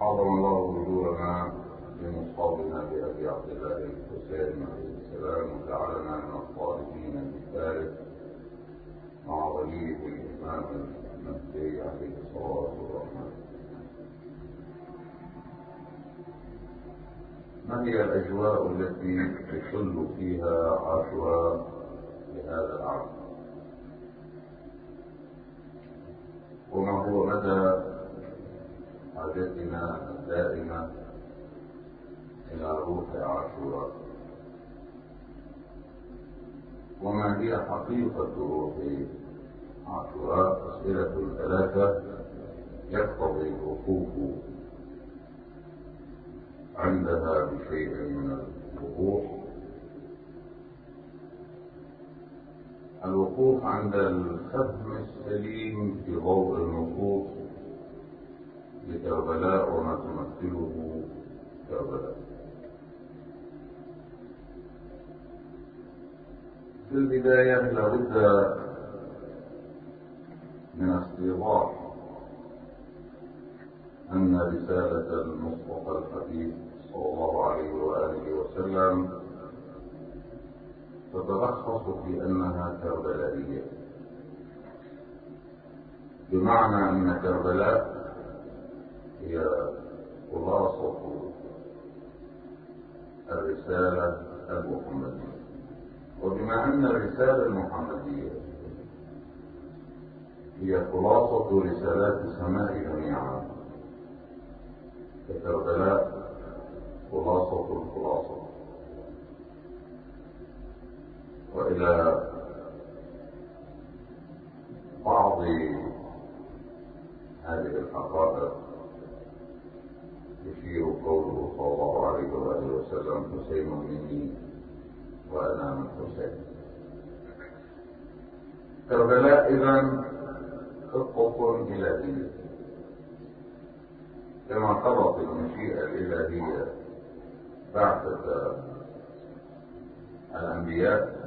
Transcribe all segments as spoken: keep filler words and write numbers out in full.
عظم الله وجودنا بمصابنا بأبي عبد الله الحسين عليه السلام وجعلنا من الصالحين بالثالث مع وليه الإمام المهدي عليه الصلاة والسلام. ما هي الأجواء التي يحل فيها عاشوراء لهذا العام؟ وما هو مدى حاجتنا الدائمة إلى روح عاشوراء؟ وما هي حقيقة روح عاشوراء؟ أسئلة ثلاثة يقتضي الوقوف عندها بشيء من الوضوح. الوقوف عند الفهم السليم في ضوء النصوص لكربلاء وما تمثله كربلاء. في البداية لابد من استيضاح أن رسالة المصطفى الحبيب صلى الله عليه وآله وسلم تتلخص في أنها كربلائية، بمعنى أن كربلاء هي خلاصة الرسالة المحمدية. وبما أن الرسالة المحمدية هي خلاصة رسالات السماء جميعا، فكربلاء خلاصة الخلاصة. وإلى بعض هذه الحقائق يشير قوله صلى الله عليه وآله وسلم: حسين مني وأنا من حسين. كربلاء إذن خطة إلهية، كما قضت المشيئة الإلهية بعثة الأنبياء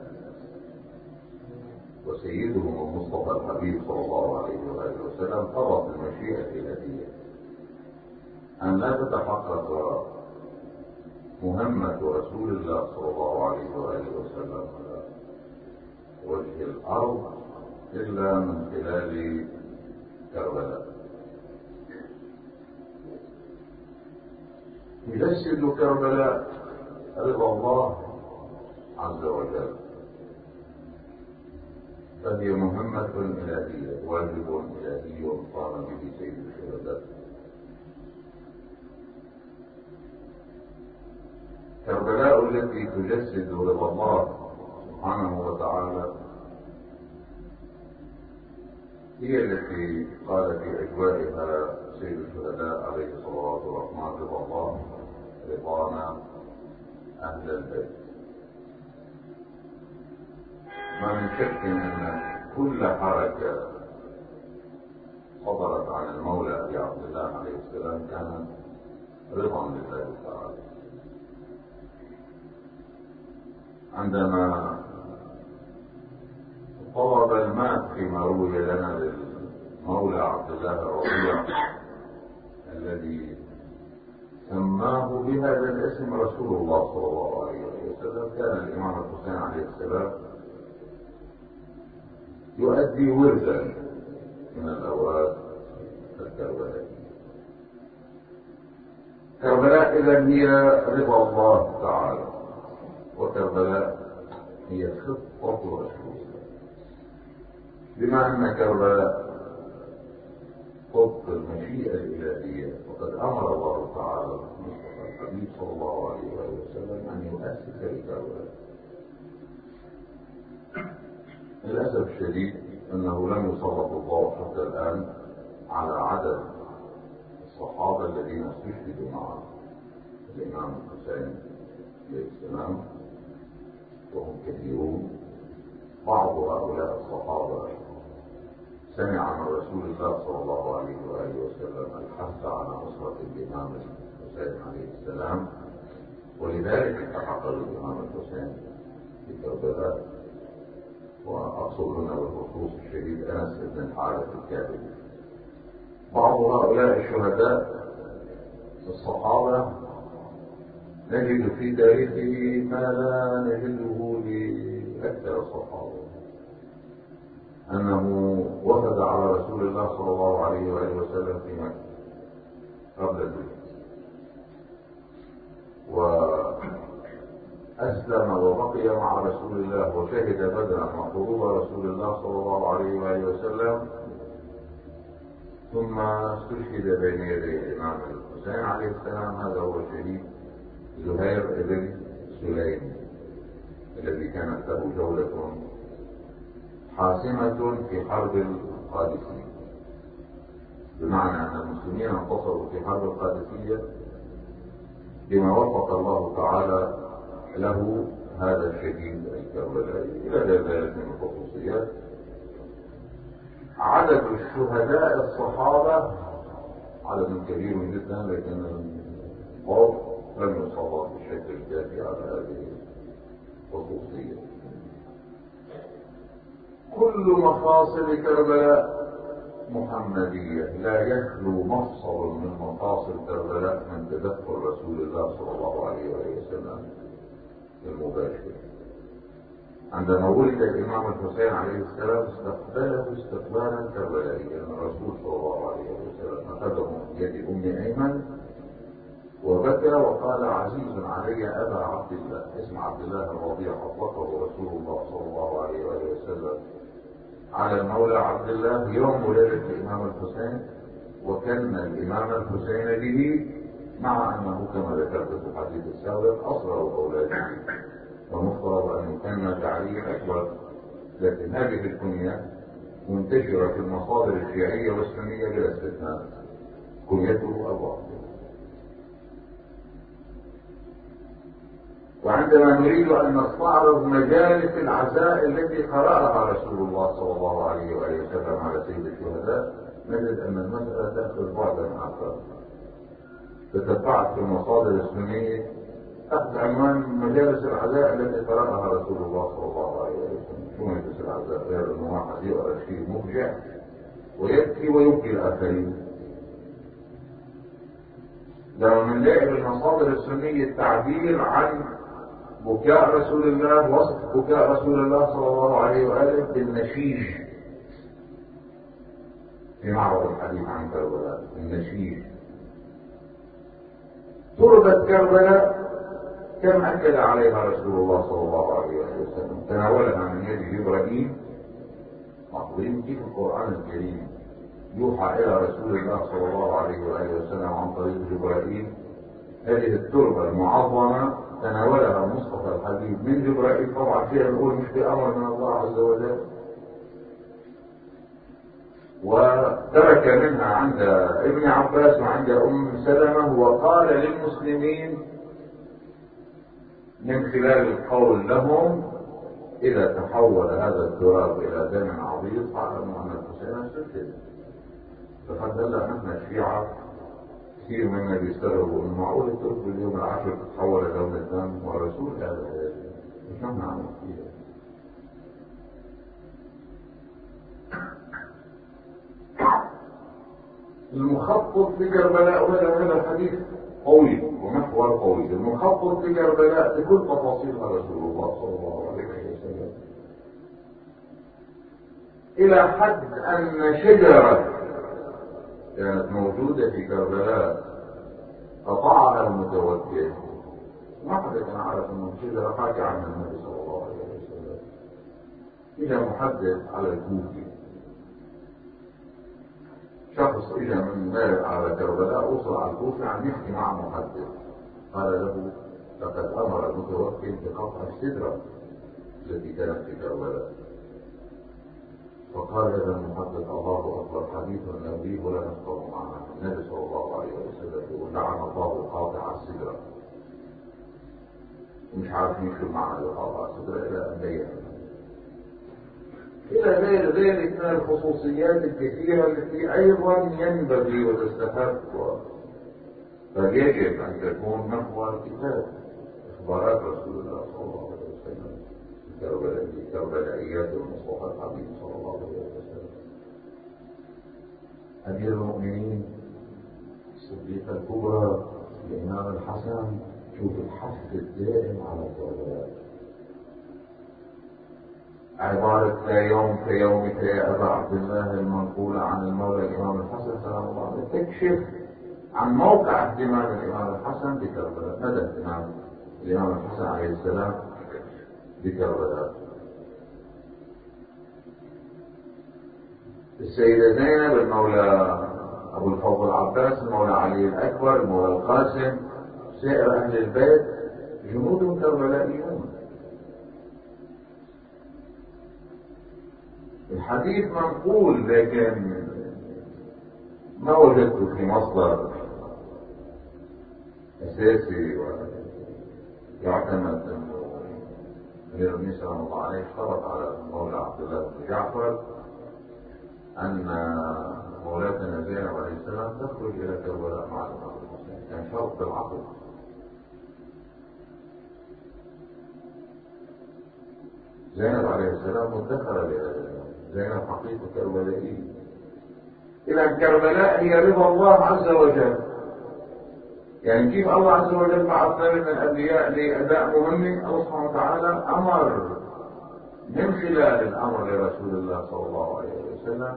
وسيدهم المصطفى الحبيب صلى الله عليه وآله وسلم، قضت المشيئة الإلهية أن لا تتحقق مهمة رسول الله صلى الله عليه وآله وسلم على وجه الأرض إلا من خلال كربلاء. يجسد كربلاء رضا الله عز وجل، فهي مهمة إلهية، واجب إلهي قام به سيد الشهداء. كربلاء التي تجسد رضا الله سبحانه وتعالى هي التي قال في أجوائها سيد الشهداء عليه الصلاة والسلام: رضا الله رضانا أهل البيت. ما من شك أن كل حركة صدرت عن المولى أبي عبد الله عليه السلام كانت رضا لله تعالى. عندما طلب الماء فيما روي لنا للمولى عبد الله الربيع الذي سماه بهذا الاسم رسول الله صلى الله عليه وسلم، كان الإمام الحسين عليه السلام يؤدي وردا من الأوراد الكربلائية. كربلاء إذن هي رضا الله تعالى، وكربلاء هي خطة رسول الله. بما أن كربلاء طبق المشيئة الإلهية، وقد أمر الله تعالى الحبيب صلى الله عليه وسلم أن يؤسس لكربلاء. للأسف الشديد أنه لم يسلط الله حتى الآن على عدد الصحابة الذين استشهدوا مع الإمام الحسين عليه السلام، وهم كثيرون. بعض هؤلاء الصحابة سمع من رسول الله صلى الله عليه وآله وسلم الحث على نصرة الإمام الحسين عليه السلام، ولذلك التحق الإمام الحسين في كربلاء. وأقصد هنا بالخصوص الشديد أنس بن الحارث الكاذب. بعض هؤلاء الشهداء الصحابة نجد في تاريخه ما لا نجده لأكثر الصحابة، أنه وفد على رسول الله صلى الله عليه وآله وسلم في مكة قبل الهجرة، وأسلم وبقي مع رسول الله وشهد بدرا وحروب رسول الله صلى الله عليه وآله وسلم، ثم استشهد بين يدي الإمام الحسين عليه السلام. هذا هو الشهيد زهير بن سليم الذي كانت له جولة حاسمة في حرب القادسية، بمعنى أن المسلمين انتصروا في حرب القادسية بما وفق الله تعالى له هذا الشهيد الكربلائي. إلى غير ذلك من الخصوصيات. عدد الشهداء الصحابة عدد كبير جدا، لكن القول لم يصاب بالشكل الكافي على هذه الخصوصية. كل مفاصل كربلاء محمدية، لا يخلو مفصل من مفاصل كربلاء من تدخل رسول الله صلى الله عليه وسلم المباشر. عندما ولد الإمام الحسين عليه السلام استقبله استقبالا كربلائيا الرسول صلى الله عليه وسلم، أخذه من يد أم أيمن وبكى وقال: عزيز علي أبا عبد الله. اسم عبد الله الرضيع أطلقه رسول الله صلى الله عليه وسلم على المولى عبد الله يوم ولادة الإمام الحسين، وكان الإمام الحسين به، مع أنه كما ذكرت في الحديث السابق أصغر أولاده، ومفترض أن يكون تعليم أكبر، لكن هذه الكنية منتشرة في المصادر الشيعية والسنية بلا استثناء، كنيته أبو عبد الله. وعندما نريد أن نستعرض مجالس العزاء التي قرأها رسول الله صلى الله عليه وآله وسلم على سيد الشهداء، نجد أن المسألة تأخذ بعدا آخر. تتبعت في المصادر السنية تحت عنوان مجالس العزاء التي قرأها رسول الله صلى الله عليه وسلم. شو مجلس العزاء؟ غير أنه واحد يقرأ شيء مفجع ويبكي ويبكي الآخرين. لما بنلاقي بالمصادر السنية التعبير عن بكاء رسول الله، وصف بكاء رسول الله صلى الله عليه وآله بالنشيج في معرض الحديث عن كربلاء. النشيج تربة كربلاء كم أكد عليها رسول الله صلى الله عليه وسلم، تناولها من يد جبرائيل. مقبولين كيف القرآن الكريم يوحى إلى رسول الله صلى الله عليه وآله وسلم عن طريق جبرائيل. هذه التربة المعظمة تناولها مصطفى الحبيب من جبرائيل، طبعا فيها نقول مش بأمر من الله عز وجل، وترك منها عند ابن عباس وعند أم سلمة، وقال للمسلمين من خلال القول لهم: إذا تحول هذا التراب إلى دم عظيم فاعلموا أن الحسين استشهد. فقد هلا نحن الشيعة كثير منا بيستغربوا انه معقول الترك باليوم العاشر تتحول الى لون الدم، والرسول هذا مش نحن عم نحكي. المخطط في كربلاء، وهذا الحديث طويل ومحور طويل. المخطط في كربلاء بكل تفاصيلها رسول الله صلى الله عليه وسلم، الى حد ان شجرة كانت موجودة في كربلاء قطعها المتوكل. ما حدا كان عارف انه شجرة حكى عنها النبي صلى الله عليه وسلم. اجى محدث على الكوفي، شخص اجى من مارق على كربلاء، وصل على الكوفي عم يحكي مع محدث، قال له: لقد امر المتوكل بقطع الشجرة التي كانت في كربلاء. فقال هذا المحدث: الله اكبر، حديث النبي ولا نفقه معنا. النبي صلى الله عليه وسلم يقول: لعن الله قاطع السدرة. مش عارفين شو معنى قاطع السدرة الى ان بين. الى غير ذلك من الخصوصيات الكثيرة التي ايضا ينبغي وتستحق، فيجب ان تكون محور الكتاب اخبارات رسول الله صلى الله عليه وسلم، كربلائيات المصطفى الحبيب صلى الله عليه وسلم. أمير المؤمنين الصديقة الكبرى الإمام الحسن شوف الحث الدائم على كربلاء، عبارة لا يوم كيومك يا أبا عبد الله المنقولة عن المولى الإمام الحسن سلام الله عليه تكشف عن موقع اهتمام الإمام الحسن بكربلاء، مدى اهتمام الإمام الحسن عليه السلام بكربلاء. السيدة زينب المولى أبو الفضل العباس المولى علي الأكبر المولى القاسم سائر أهل البيت جنود كربلائيون. الحديث منقول لكن ما وجدت في مصدر أساسي ويعتمد أنه أمير المؤمنين سلام الله عليه اشترط على المولى عبد الله بن جعفر أن مولاتنا زينب عليه السلام تخرج إلى كربلاء مع الإمام الحسين، كان شرط العقد. زينب عليه السلام مدخرة لهذا، زينب حقيقة كربلائية. إذا كربلاء هي رضا الله عز وجل. يعني كيف الله عز وجل بعث نبي من الأنبياء لأداء مهمة، الله سبحانه وتعالى أمر من خلال الأمر لرسول الله صلى الله عليه وسلم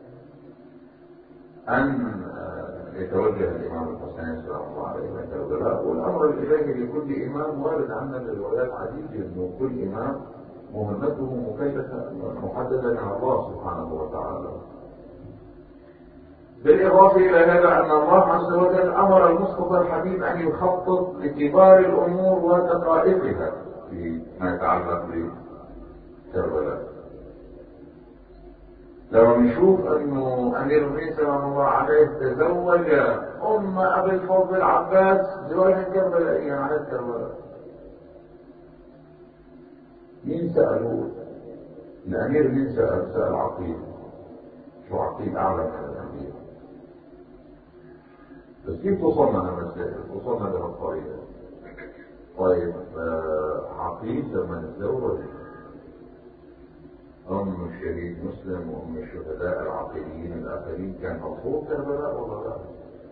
أن يتوجه الإمام الحسين سلام الله عليه إلى كربلاء، والأمر الإلهي لكل إمام وارد عنا بالروايات عديدة أنه كل إمام مهمته مكلفة محددة من الله سبحانه وتعالى. بالإضافة إلى هذا أن الله عز وجل أمر المصطفى الحبيب أن يخطط لكبار الأمور ودقائقها فيما يتعلق بكربلاء. لو نشوف أنه أمير المؤمنين سلام الله عليه تزوج أم أبي الفضل العباس زواجا كربلائيا على كربلاء، مين سألوه؟ الأمير مين سأل؟ سأل عقيل. شو عقيل أعلم من الأمير؟ بس كيف توصلنا للمسائل؟ وصلنا بهالطريقة. طيب آه عقيل لما نتزوج أم الشهيد مسلم وأم الشهداء العقيليين الآخرين كان مطلوب كربلاء ولا لا؟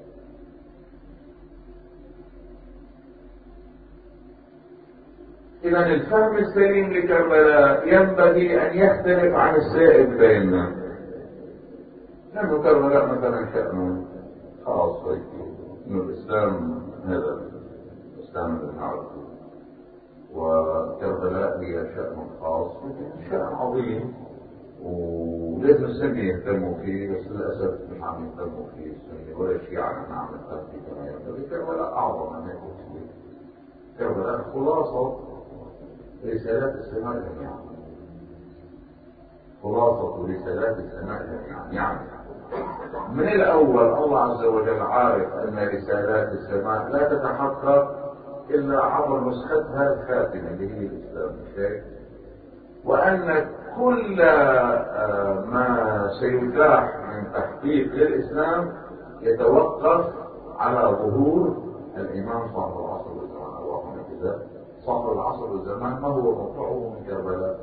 إذا الفهم السليم لكربلاء ينبغي أن يختلف عن السائد بيننا، لأنه كربلاء مثلا شأنه خاص هيك، إنه الإسلام هذا الإسلام اللي نعرفه، وكربلاء هي شأن خاص لكن شأن عظيم ولازم السنة يهتموا فيه، بس للأسف مش عم يهتموا فيه السنة ولا الشيعة عم عم يهتموا فيه كما ينبغي. كربلاء أعظم من هيك بكثير. كربلاء خلاصة رسالات السماء جميعا، خلاصة رسالات السماء جميعا. يعني من الأول الله عز وجل عارف أن رسالات السماء لا تتحقق إلا عبر نسختها الخاتمة اللي هي الإسلام، مش هيك؟ وأن كل ما سيتاح من تحقيق للإسلام يتوقف على ظهور الإمام صاحب العصر والزمان. اللهم كذا صاحب العصر والزمان ما هو موقعه من كربلاء؟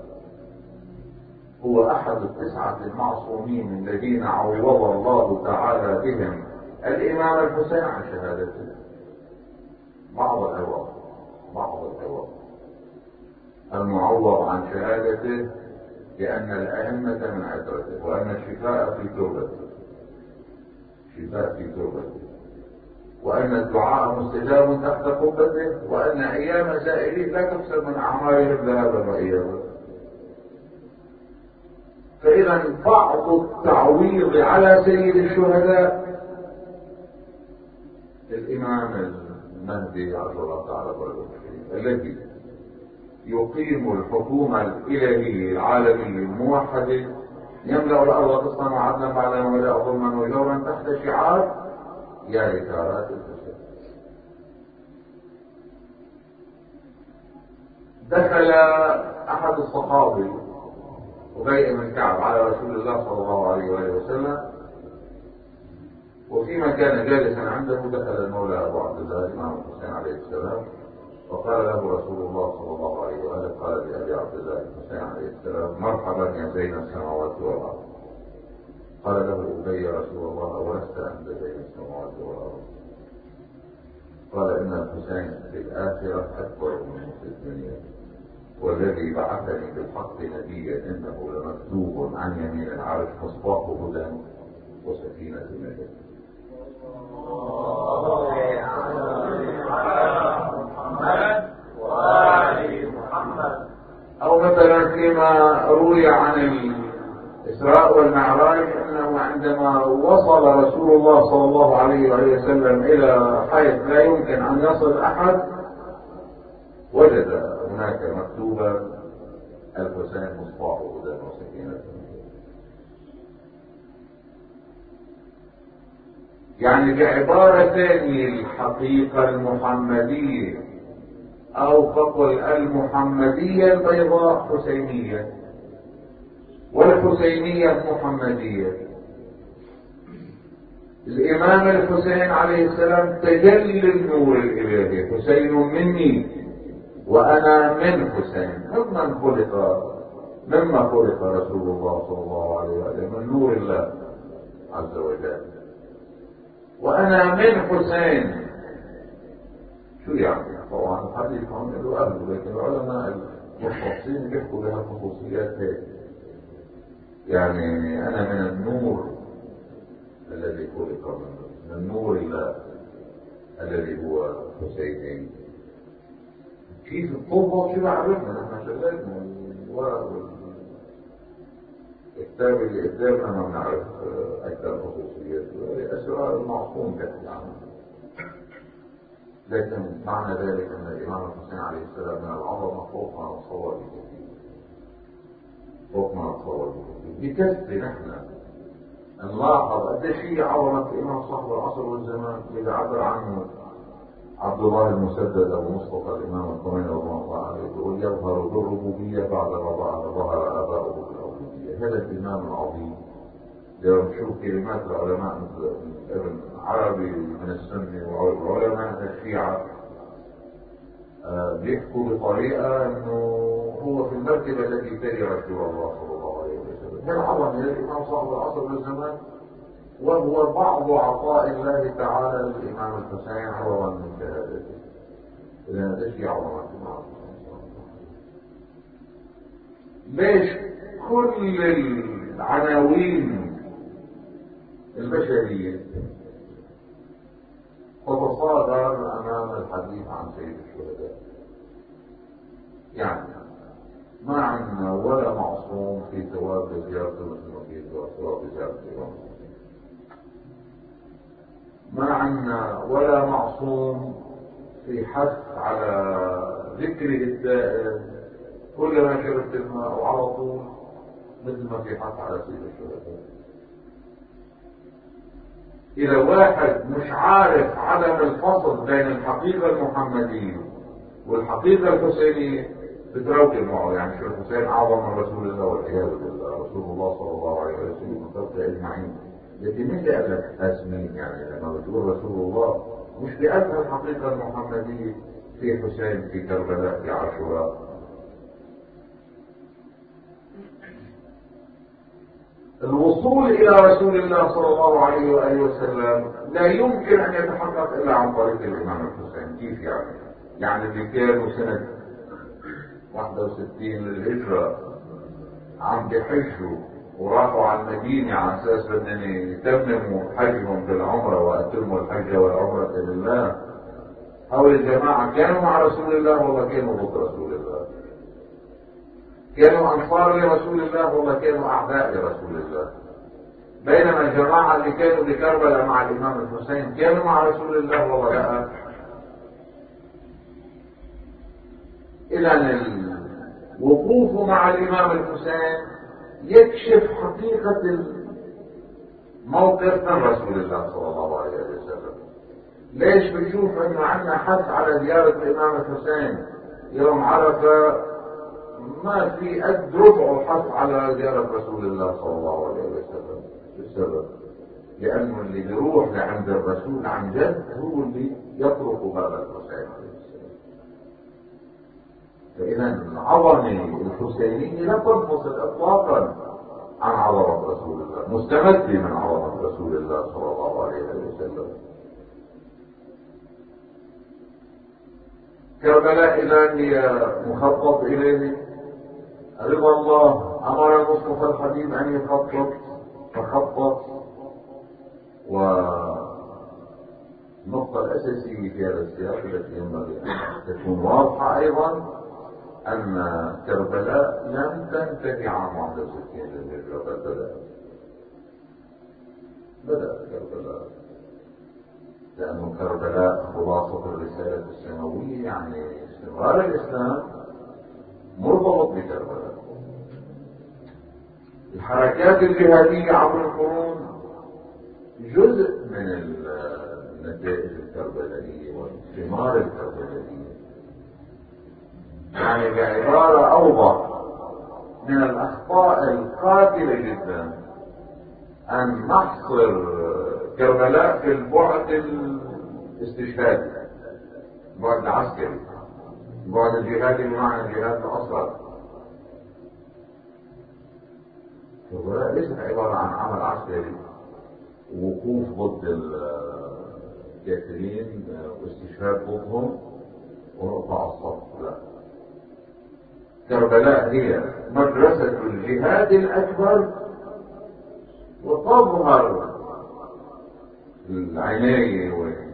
هو أحد التسعة المعصومين الذين عوض الله تعالى بهم الإمام الحسين عن شهادته. بعض العوض بعض العوض المعوض عن شهادته لأن الأئمة من عترته، وأن الشفاء في توبته، شفاء في توبته، وأن الدعاء مستجاب تحت قبته، وأن أيام زائرين لا تحسب من أعمالهم ذهابا وإيابا. فإذا بعض التعويض على سيد الشهداء الإمام المهدي عز الله تعالى الذي يقيم الحكومة الإلهية العالمية الموحدة يملأ الأرض قسطا وعدلا بعد ما ملأ ظلما وجورا تحت شعار يا رسالات الحسين. دخل أحد الصحابي أبي بن كعب على رسول الله صلى الله عليه وآله وسلم، وفيما كان جالسا عنده دخل المولى أبو عبد الله الإمام الحسين عليه السلام، وقال له رسول الله صلى الله عليه وآله قال لأبي عبد الله الحسين عليه السلام مرحبا يا زين السماوات والأرض. قال له أبي يا رسول الله أولست أنت زين السماوات والأرض؟ قال إن الحسين في الآخرة أكبر منه في الدنيا، والذي بعثني بالحق نبيا إنه لمكتوب عن يمين العرش مصباح هدى وسكينة نجاة. أو مثلا فيما روي عن الإسراء والمعراج أنه عندما وصل رسول الله صلى الله عليه وسلم إلى حيث لا يمكن أن يصل أحد وجد هناك مكتوبا الحسين مصباح هدى وسكينة. يعني بعبارة ثانية الحقيقة المحمدية أو فقل المحمدية البيضاء حسينية والحسينية محمدية. الإمام الحسين عليه السلام تجلي النور الإلهي، حسين مني وأنا من حسين، ممن خلق مما خلق رسول الله صلى الله عليه وسلم من نور الله عز وجل، وأنا من حسين. شو يعني؟ طبعا الحديث هم له أهله، لكن العلماء المختصين بيحكوا بها خصوصيات هيك. يعني أنا من النور الذي خلق منه، من النور الله الذي هو حسيني. كيف الطب شو بعرفنا نحن شغلتنا الورق والكتاب اللي قدامنا ما بنعرف أكثر خصوصيات، أسرار المعصوم تحكي عنها. لكن معنى ذلك أن الإمام الحسين عليه السلام من العظمة فوق ما نتصور بكثير، فوق ما نتصور بكثير. بكثرة نحن نلاحظ قد ايش عظمة الإمام صاحب العصر والزمان اللي عبر عنه عبد الله المسدد أبو مصطفى الإمام الخميني رضي الله عنه، يقول يظهر بالربوبية بعد ما ظهر آباؤه بالألوهية. هذا الإمام العظيم لو نشوف كلمات العلماء مثل ابن عربي من السنة وعلماء الشيعة بيحكوا بطريقة انه هو في المرتبة التي تلي رسول الله صلى الله عليه وسلم. هذا عظم الإمام صاحب العصر والزمان، وهو بعض عطاء الله تعالى للإمام الحسين عوضا من شهادته. إذا هذا شيء عظمة الإمام ليش كل العناوين البشرية تتصادر أمام الحديث عن سيد الشهداء؟ يعني ما عندنا ولا معصوم في ثواب زيارة المسلمين وثواب زيارة الإمام، ما عندنا ولا معصوم في حث على ذكره الدائم كل ما شربت الماء وعلى طول، مثل ما في حث على سيد الشهداء. إذا واحد مش عارف عدم الفصل بين الحقيقة المحمدية والحقيقة الحسينية بتروكل معه، يعني شو الحسين أعظم من رسول الله والعياذ بالله، رسول الله صلى الله عليه وسلم وخلقه أجمعين. لكن مش قال لك أسمين، يعني لما بتقول رسول الله مش بأدنى الحقيقة المحمدية في حسين في كربلاء في عاشوراء. الوصول إلى رسول الله صلى الله عليه وآله وسلم لا يمكن أن يتحقق إلا عن طريق الإمام الحسين. كيف يعني؟ يعني اللي كانوا سنة واحد وستين للهجرة عم بحجوا وراحوا على المدينة على أساس بدهم يتمموا حجهم بالعمرة وأتموا الحج والعمرة لله، هؤلاء الجماعة كانوا مع رسول الله ولا كانوا ضد رسول الله؟ كانوا أنصار لرسول الله ولا كانوا أعداء لرسول الله؟ بينما الجماعة اللي كانوا بكربلاء مع الإمام الحسين كانوا مع رسول الله ولا لا؟ إذا الوقوف مع الإمام الحسين يكشف حقيقة الموقف من رسول الله صلى الله عليه وسلم. ليش بنشوف انه عندنا حث على زيارة الإمام الحسين يوم عرفة، ما في قد ربع حث على زيارة رسول الله صلى الله عليه وسلم؟ السبب لأنه اللي بيروح لعند الرسول عن جد هو اللي يطرق باب الحسين عليه السلام. فإذا العظمة الحسينية لا تنفصل إطلاقا عن عظمة رسول الله، مستمدة من عظمة رسول الله صلى الله عليه وسلم. كربلاء الآن هي مخطط إليه، رضا الله أمر المصطفى الحبيب أن يخطط فخطط. والنقطة الأساسية في هذا السياق التي ينبغي أن تكون واضحة أيضا أن كربلاء لم تنتهي عام واحد وستين للهجرة، بل بدأت بدأت كربلاء، لأن كربلاء خلاصة الرسالة السماوية، يعني استمرار الإسلام مرتبط بكربلاء. الحركات الجهادية عبر القرون جزء من النتائج الكربلائية والثمار الكربلائية. يعني بعبارة أوضح، من الأخطاء القاتلة جدا أن نحصر كربلاء في البعد الاستشهادي، البعد العسكري، البعد الجهادي بمعنى الجهاد الأصغر. كربلاء ليست عبارة عن عمل عسكري، وقوف ضد الكافرين واستشهاد ضدهم ونقطع الصف، لا. كربلاء هي مدرسة الجهاد الأكبر، وتظهر العناية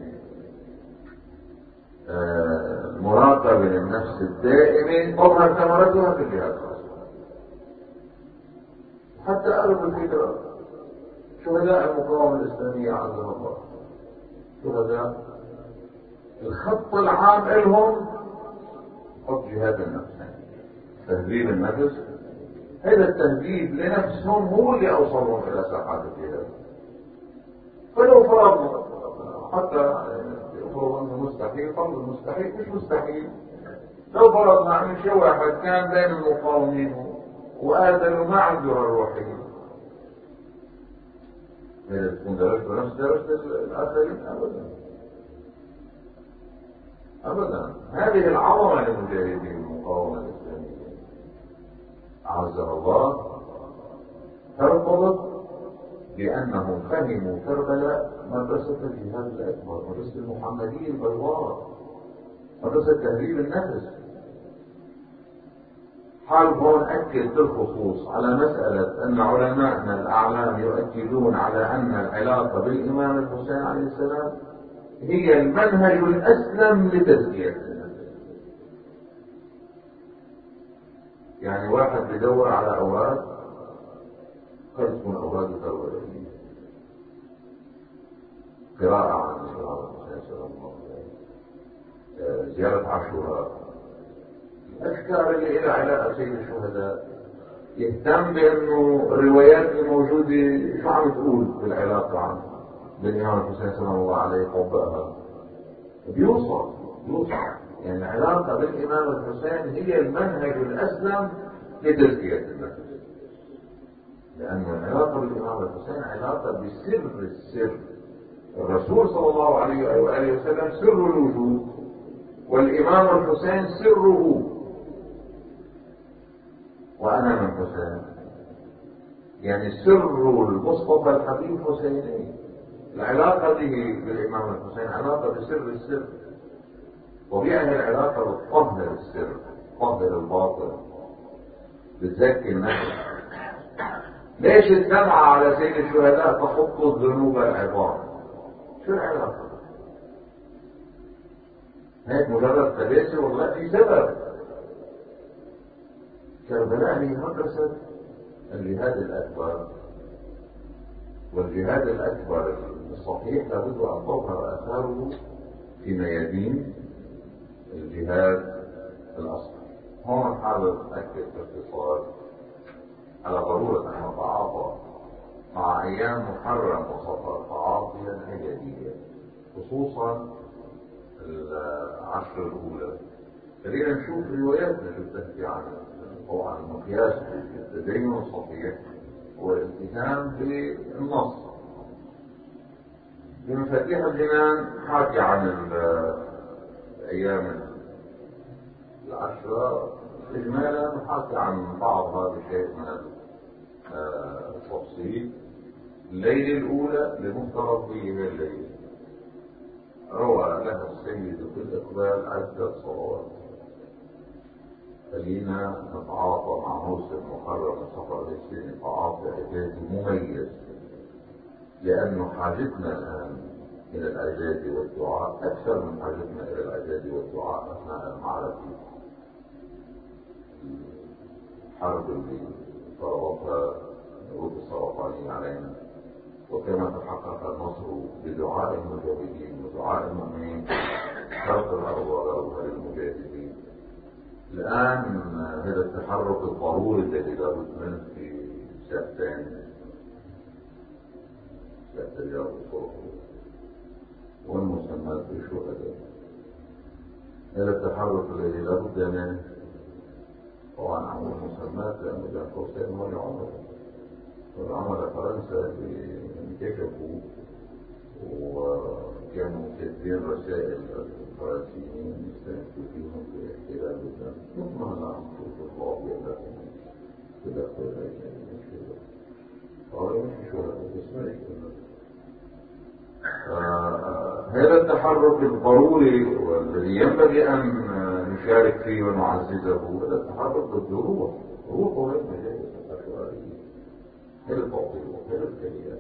والمراقبة للنفس الدائمة، تظهر ثمرتها في الجهاد الأصغر. حتى أرض الفكرة شهداء المقاومة الإسلامية عزهم الله، شهداء الخط العام لهم خط جهاد النفس، تهذيب النفس. هذا التهذيب لنفسهم هو اللي أوصلهم إلى ساحات الجهاد. فلو فرضنا حتى يقولوا أنه مستحيل، فرض المستحيل مش مستحيل. لو فرضنا أن شيء واحد كان بين المقاومين وآدلوا مع الدرة الروحية، هذا تكون درجة نفس درجة الآخرين؟ أبدا أبدا. هذه العظمة لمجاهدين المقاومة الإسلامية عزها الله ترتبط بأنهم فهموا كربلاء مدرسة الجهاد الأكبر، مدرسة المحمدية البيضاء، مدرسة تهذيب النفس. حال هون أكد بالخصوص على مسألة أن علماءنا الأعلام يؤكدون على أن العلاقة بالإمام الحسين عليه السلام هي المنهج الأسلم لتزكية النفس. يعني واحد بدور على أوراد، قد تكون أوراد كربلائية، قراءة عن الإمام الحسين صلى الله عليه وسلم، زيارة عاشوراء، الأفكار اللي إلى علاقة سيد الشهداء، يهتم بأنه الروايات الموجودة شو عم تقول بالعلاقة عن بالإمام الحسين صلى الله عليه وسلم، بيوصل بيوصل يعني العلاقة بالإمام الحسين هي المنهج الأسلم لتزكية النفس، لأن العلاقة بالإمام الحسين علاقة بسر السر. الرسول صلى الله عليه وآله وسلم سر الوجود، والإمام الحسين سره، وأنا من حسين، يعني سر المصطفى الحبيب حسيني. العلاقة به بالإمام الحسين علاقة بسر السر. طبيعة العلاقة بتطهر السر، تطهر الباطن، بتزكي النفس. ليش الدمعة على سيد الشهداء تحط الذنوب العظام؟ شو العلاقة؟ هيك مجرد تباسي؟ والله في سبب. كربلاء هي مدرسة الجهاد الأكبر، والجهاد الأكبر الصحيح لابد أن تظهر آثاره في ميادين الجهاد الأصغر. هون حابب أكد باختصار على ضرورة أن نتعاطى مع أيام محرم وصفر تعاطيا إيجابيا، خصوصا العشر الأولى. خلينا نشوف رواياتنا اللي بتحكي عن طبعا المقياس بالتدين الصحيح والالتزام بالنص. بمفاتيح الجنان حاكي عن الأيام العشرة إجمالا، وحاكي عن بعض هذا الشيء من التفصيل. الليلة الأولى لمفترض فيه الليل روى لها السيد كل استقبال عدة صلوات. خلينا نتعاطى مع موسم محرم السفر الهجري تعاطي عبادي مميز، لأنه حاجتنا الآن إلى العبادة والدعاء أكثر من حاجتنا إلى العبادة والدعاء أثناء المعركة. الحرب اللي فرضتها النروج السرطانية علينا، وكما تحقق النصر بدعاء المجاهدين ودعاء المؤمنين شرق الأرض وغربها للمجاهدين. الآن هذا التحرك الضروري الذي لابد منه في ساعتين ساعة الرياض والصوت والمسمات بالشهداء. هذا التحرك الذي لابد منه طبعا عمل مسمات، لأنه بين قوسين هو العمل والعمل فرنسا انكشفوا وكانوا كاتبين رسائل الفرنسيين يستندوا فيهم باحتلال لبنان. نطمئن عن شروط الله بأنهم تدخل الأجنبي من كذا. قالوا مش شو هذا اسمه هذا التحرك الضروري والذي ينبغي أن نشارك فيه ونعززه. هذا التحرك ضد الروح، روح هو المجالس الأشوارية، هذا التوطيل هذا الكليات.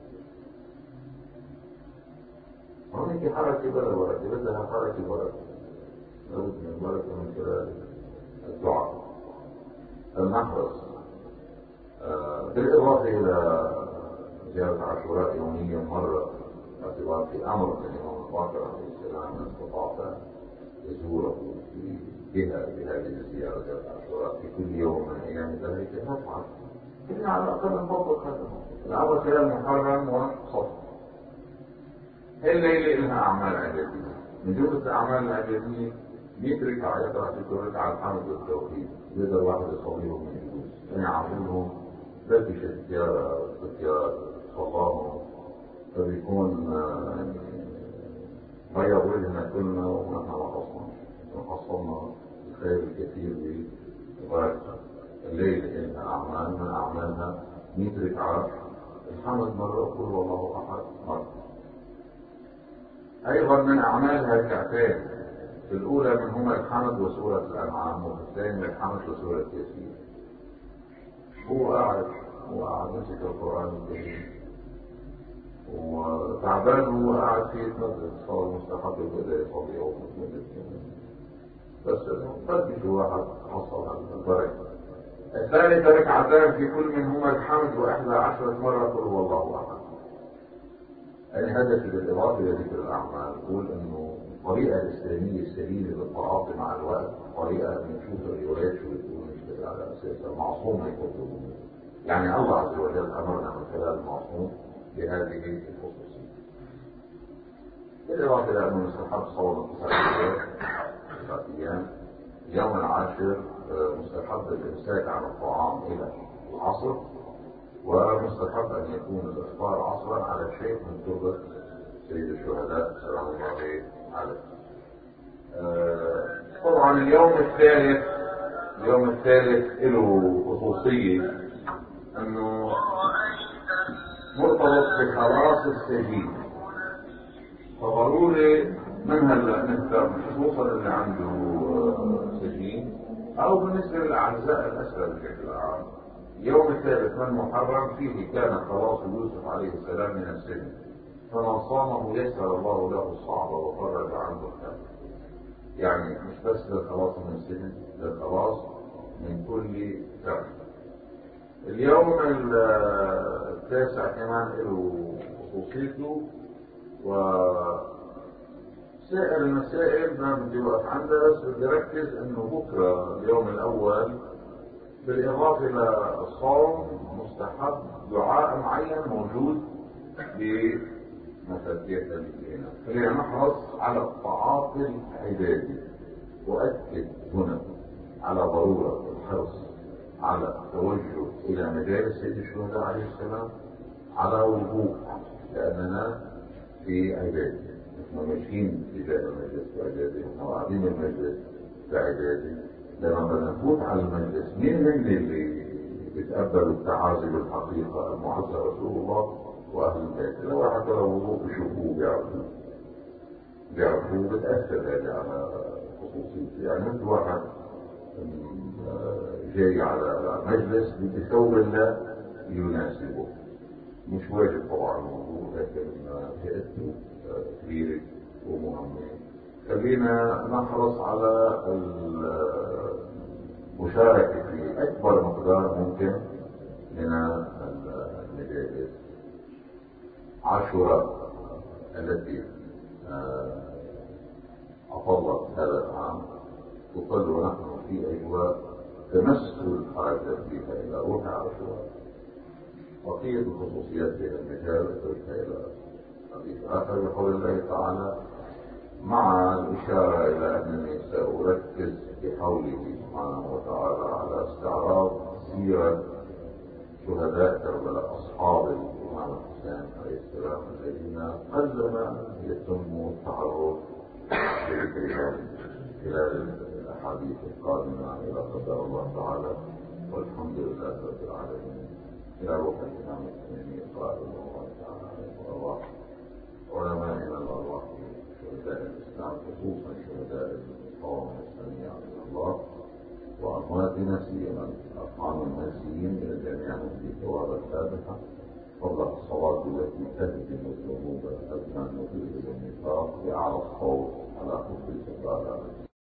هناك حركة بلا بركة، بدها حركة بركة، لابد من بركة من خلال الدعاء النحرص. آه بالإضافة إلى زيارة عاشوراء يوميا مرة، باعتبار في أمر من الإمام الباقر عليه السلام من استطاع يزوره في جهة بهذه الزيارة زيارة عاشوراء في كل يوم من أيام ذلك نفعل. إحنا على الأقل نطبق هذا الأمر خلال محرم وصفر. الليلة لها أعمال عبادية، من جملة الأعمال العبادية مئة ركعة يقرأ في كل ركعة الحمد والتوحيد، يقدر واحد يصليهم من جلوس، يعني يعملهم بلكش الزيارة أو الزيارة صلاهم، فبيكون غير وجهنا كلنا ونحن ما حصلنا وحصلنا الخير الكثير ببركة. الليلة لها أعمال، من أعمالها مئة ركعة الحمد مرة وقل والله أحد مرة. أيضا من أعمالها ركعتين، في الأولى منهما الحمد وسورة الأنعام، وفي الثانية الحمد وسورة ياسين. هو قاعد هو قاعد يمسك القرآن الكريم وتعبان، هو قاعد فيه يتمدد صار مستحب وإذا يصلي أو متمدد، بس قد في واحد حصل على البركة. الثالثة ركعتان في كل منهما الحمد وإحدى عشرة مرة قل هو الله أحد. يعني هدفي بالإضافة لذكر الأعمال نقول إنه الطريقة الإسلامية السليمة للتعاطي مع الوقت طريقة بنشوف الروايات شو بتقول نشتغل على أساس المعصوم يكون، يعني الله عز وجل أمرنا من خلال المعصوم بهذه الخصوصية. بالإضافة إلى أنه مستحب صوم تسعة أيام. اليوم العاشر مستحب الإمساك عن الطعام إلى العصر، ومستحب أن يكون الإفطار عصرا على شيء من تربة سيد الشهداء سلام الله عليه. آه طبعا اليوم الثالث اليوم الثالث له خصوصية أنه مرتبط بخلاص السجين، فضروري منها نهتم خصوصا اللي عنده سجين أو بالنسبة للأعزاء الأسرى بشكل عام. يوم الثالث من محرم فيه كان خلاص يوسف عليه السلام من السجن، فمن صامه يسر الله له الصعب وفرج عنه الكرب. يعني مش بس للخلاص من السجن، للخلاص من كل كرب. اليوم التاسع كمان له خصوصيته، وسائر المسائل ما بدي وقف عندها، بس بدي ركز انه بكره اليوم الاول بالإضافة إلى الصوم مستحب دعاء معين موجود بمفاتيح الدين. خلينا نحرص على التعاطي العبادي، وأكد هنا على ضرورة الحرص على التوجه إلى مجالس سيد الشهداء عليه السلام على وضوء، لأننا في عبادة، نحن ماشيين في جانب المجلس بعبادة، نحن قاعدين المجلس بعبادة. لما بنفوت على المجلس مين من اللي بيتقبلوا التعازي بالحقيقة؟ المعزى رسول الله وأهل البيت. لو واحد له وضوء بيشوفوه بيعرفوه، بيعرفوه بتأثر هذه على خصوصيته. يعني مثل واحد جاي على مجلس بثوب لا يناسبه، مش واجب طبعا الموضوع، لكن فئته كبيرة ومهمة. خلينا نحرص على المشاركة في أكبر مقدار ممكن من المجالس. عاشوراء التي أطلت هذا العام تطل ونحن في أجواء تمس الحاجة فيها إلى روح عاشوراء. بقية الخصوصيات في المجال أتركها إلى حديث آخر بقول الله تعالى، مع الإشارة إلى أنني سأركز بحوله سبحانه وتعالى على استعراض سيرة شهداء كربلاء أصحاب الإمام الحسين عليه السلام الذين قلما يتم التعرض لذكرهم خلال الأحاديث القادمة إلى قدر الله تعالى. والحمد لله رب العالمين. إلى روح الإمام الحسين إسرائيل الله تعالى عليه وأرواح علمائنا الأرواح شهداء الإسلام، خصوصا شهداء القوم الإسلامية عليه الله، وأمواتنا سيما أرحام الناسيين إلى جميع في ثواب الفاتحة، قبل الصلاة التي تهدم الذنوب أدنى النبوء والنفاق بأعلى الصوت على كل سبالة.